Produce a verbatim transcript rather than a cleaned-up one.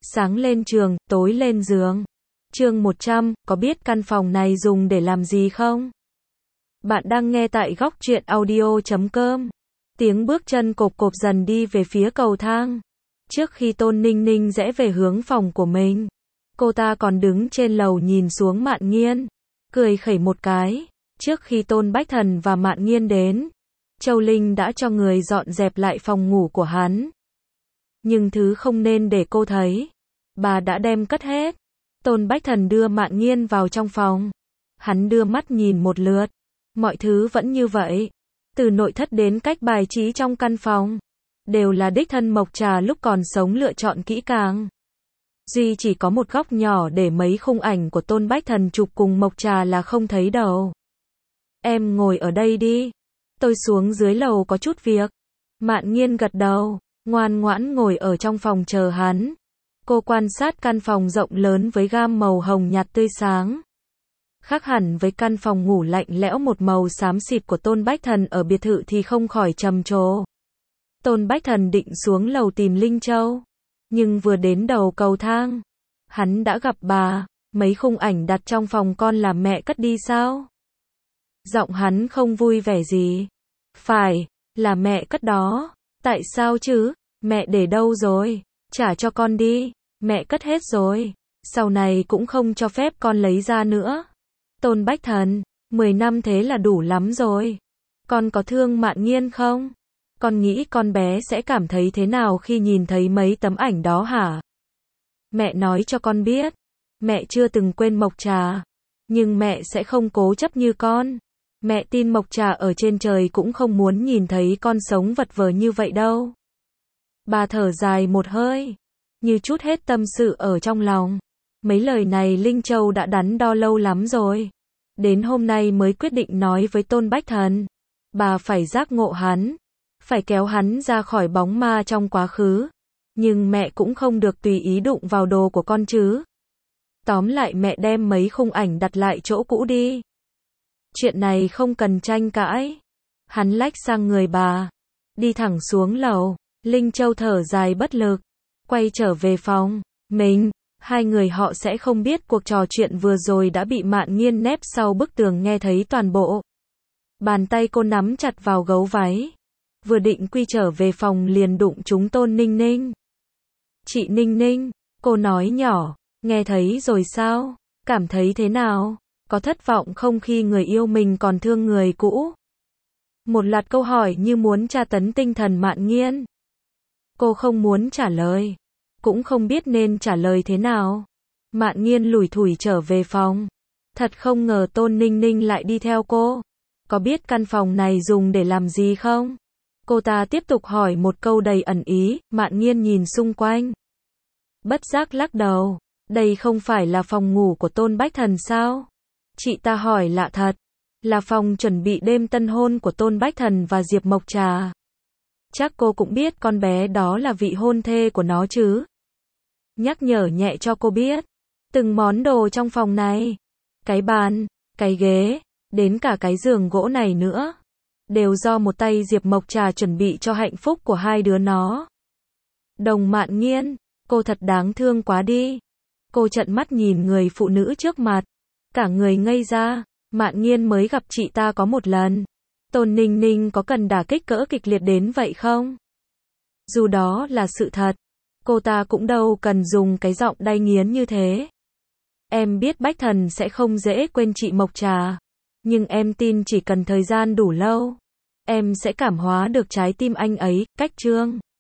sáng lên trường, tối lên giường. Chương một trăm, có biết căn phòng này dùng để làm gì không? Bạn đang nghe tại góc truyện audio chấm com. Tiếng bước chân cộp cộp dần đi về phía cầu thang. Trước khi Tôn Ninh Ninh rẽ về hướng phòng của mình, cô ta còn đứng trên lầu nhìn xuống Mạn Nghiên, cười khẩy một cái. Trước khi Tôn Bách Thần và Mạn Nghiên đến, Châu Linh đã cho người dọn dẹp lại phòng ngủ của hắn. Nhưng thứ không nên để cô thấy, bà đã đem cất hết. Tôn Bách Thần đưa Mạn Nghiên vào trong phòng. Hắn đưa mắt nhìn một lượt. Mọi thứ vẫn như vậy. Từ nội thất đến cách bài trí trong căn phòng, đều là đích thân Mộc Trà lúc còn sống lựa chọn kỹ càng. Duy chỉ có một góc nhỏ để mấy khung ảnh của Tôn Bách Thần chụp cùng Mộc Trà là không thấy đâu. Em ngồi ở đây đi. Tôi xuống dưới lầu có chút việc. Mạn Nghiên gật đầu, ngoan ngoãn ngồi ở trong phòng chờ hắn. Cô quan sát căn phòng rộng lớn với gam màu hồng nhạt tươi sáng. Khác hẳn với căn phòng ngủ lạnh lẽo một màu xám xịt của Tôn Bách Thần ở biệt thự thì không khỏi trầm trồ. Tôn Bách Thần định xuống lầu tìm Linh Châu. Nhưng vừa đến đầu cầu thang, hắn đã gặp bà. Mấy khung ảnh đặt trong phòng con là mẹ cất đi sao? Giọng hắn không vui vẻ gì. Phải, là mẹ cất đó. Tại sao chứ? Mẹ để đâu rồi? Trả cho con đi. Mẹ cất hết rồi. Sau này cũng không cho phép con lấy ra nữa. Tôn Bách Thần, mười năm thế là đủ lắm rồi. Con có thương Mạn Nghiên không? Con nghĩ con bé sẽ cảm thấy thế nào khi nhìn thấy mấy tấm ảnh đó hả? Mẹ nói cho con biết. Mẹ chưa từng quên Mộc Trà. Nhưng mẹ sẽ không cố chấp như con. Mẹ tin Mộc Trà ở trên trời cũng không muốn nhìn thấy con sống vật vờ như vậy đâu. Bà thở dài một hơi, như chút hết tâm sự ở trong lòng. Mấy lời này Linh Châu đã đắn đo lâu lắm rồi. Đến hôm nay mới quyết định nói với Tôn Bách Thần. Bà phải giác ngộ hắn, phải kéo hắn ra khỏi bóng ma trong quá khứ. Nhưng mẹ cũng không được tùy ý đụng vào đồ của con chứ. Tóm lại mẹ đem mấy khung ảnh đặt lại chỗ cũ đi. Chuyện này không cần tranh cãi. Hắn lách sang người bà, đi thẳng xuống lầu. Linh Châu thở dài bất lực, quay trở về phòng mình. Hai người họ sẽ không biết cuộc trò chuyện vừa rồi đã bị Mạn Nghiên nép sau bức tường nghe thấy toàn bộ. Bàn tay cô nắm chặt vào gấu váy, vừa định quy trở về phòng liền đụng trúng Tôn Ninh Ninh. Chị Ninh Ninh, cô nói nhỏ, nghe thấy rồi sao? Cảm thấy thế nào? Có thất vọng không khi người yêu mình còn thương người cũ? Một loạt câu hỏi như muốn tra tấn tinh thần Mạn Nghiên. Cô không muốn trả lời, cũng không biết nên trả lời thế nào. Mạn Nghiên lủi thủi trở về phòng. Thật không ngờ Tôn Ninh Ninh lại đi theo cô. Có biết căn phòng này dùng để làm gì không? Cô ta tiếp tục hỏi một câu đầy ẩn ý. Mạn Nghiên nhìn xung quanh, bất giác lắc đầu. Đây không phải là phòng ngủ của Tôn Bách Thần sao? Chị ta hỏi lạ thật. Là phòng chuẩn bị đêm tân hôn của Tôn Bách Thần và Diệp Mộc Trà. Chắc cô cũng biết con bé đó là vị hôn thê của nó chứ. Nhắc nhở nhẹ cho cô biết. Từng món đồ trong phòng này, cái bàn, cái ghế, đến cả cái giường gỗ này nữa, đều do một tay Diệp Mộc Trà chuẩn bị cho hạnh phúc của hai đứa nó. Đồng Mạn Nghiên, cô thật đáng thương quá đi. Cô trợn mắt nhìn người phụ nữ trước mặt, cả người ngây ra. Mạn Nghiên mới gặp chị ta có một lần. Tôn Ninh Ninh có cần đả kích cỡ kịch liệt đến vậy không? Dù đó là sự thật, cô ta cũng đâu cần dùng cái giọng đay nghiến như thế. Em biết Bách Thần sẽ không dễ quên chị Mộc Trà, nhưng em tin chỉ cần thời gian đủ lâu, em sẽ cảm hóa được trái tim anh ấy. Cách chương